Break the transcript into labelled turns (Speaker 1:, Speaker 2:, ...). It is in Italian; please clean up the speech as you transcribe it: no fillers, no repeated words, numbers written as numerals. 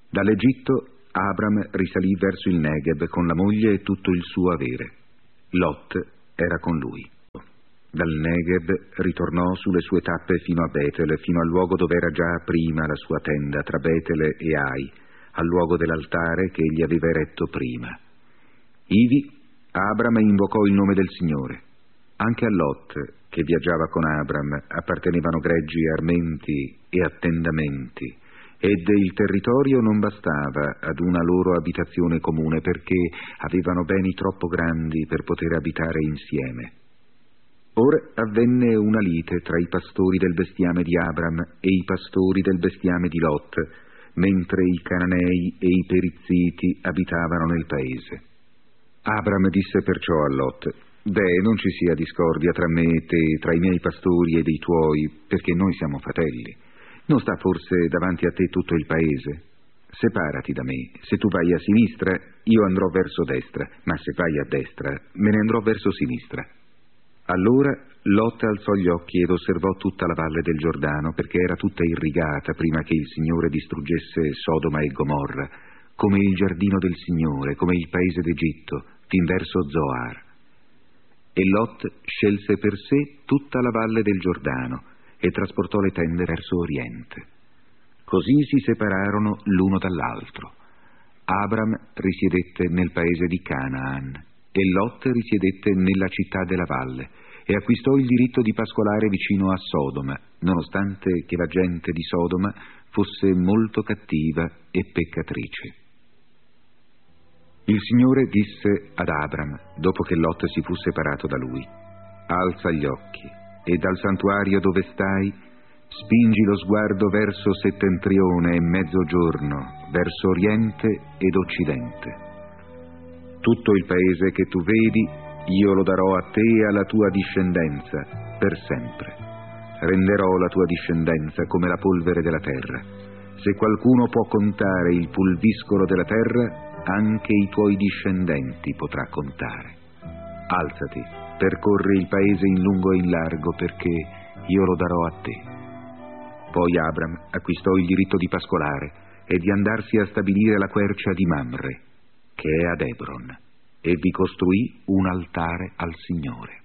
Speaker 1: Dall'Egitto Abram risalì verso il Negev con la moglie e tutto il suo avere. Lot era con lui. Dal Negev ritornò sulle sue tappe fino a Betel, fino al luogo dove era già prima la sua tenda, tra Betel e Ai, al luogo dell'altare che egli aveva eretto prima. Ivi Abram invocò il nome del Signore. Anche a Lot, che viaggiava con Abram, appartenevano greggi, armenti e attendamenti, ed il territorio non bastava ad una loro abitazione comune, perché avevano beni troppo grandi per poter abitare insieme. Ora avvenne una lite tra i pastori del bestiame di Abram e i pastori del bestiame di Lot, mentre i Cananei e i Perizziti abitavano nel paese. Abram disse perciò a Lot: non ci sia discordia tra me e te, tra i miei pastori e dei tuoi, perché noi siamo fratelli. Non sta forse davanti a te tutto il paese? Separati da me. Se tu vai a sinistra, io andrò verso destra, ma se vai a destra, me ne andrò verso sinistra. Allora Lot alzò gli occhi ed osservò tutta la valle del Giordano, perché era tutta irrigata prima che il Signore distruggesse Sodoma e Gomorra, come il giardino del Signore, come il paese d'Egitto, fin verso Zoar. E Lot scelse per sé tutta la valle del Giordano e trasportò le tende verso oriente. Così si separarono l'uno dall'altro. Abram risiedette nel paese di Canaan e Lot risiedette nella città della valle e acquistò il diritto di pascolare vicino a Sodoma, nonostante che la gente di Sodoma fosse molto cattiva e peccatrice. Il Signore disse ad Abram, dopo che Lot si fu separato da lui: alza gli occhi e dal santuario dove stai spingi lo sguardo verso settentrione e mezzogiorno, verso oriente ed occidente. Tutto il paese che tu vedi io lo darò a te e alla tua discendenza per sempre. Renderò la tua discendenza come la polvere della terra. Se qualcuno può contare il pulviscolo della terra, anche i tuoi discendenti potrà contare. Alzati, percorri il paese in lungo e in largo, perché io lo darò a te. Poi Abram acquistò il diritto di pascolare e di andarsi a stabilire la quercia di Mamre, che è ad Hebron, e vi costruì un altare al Signore.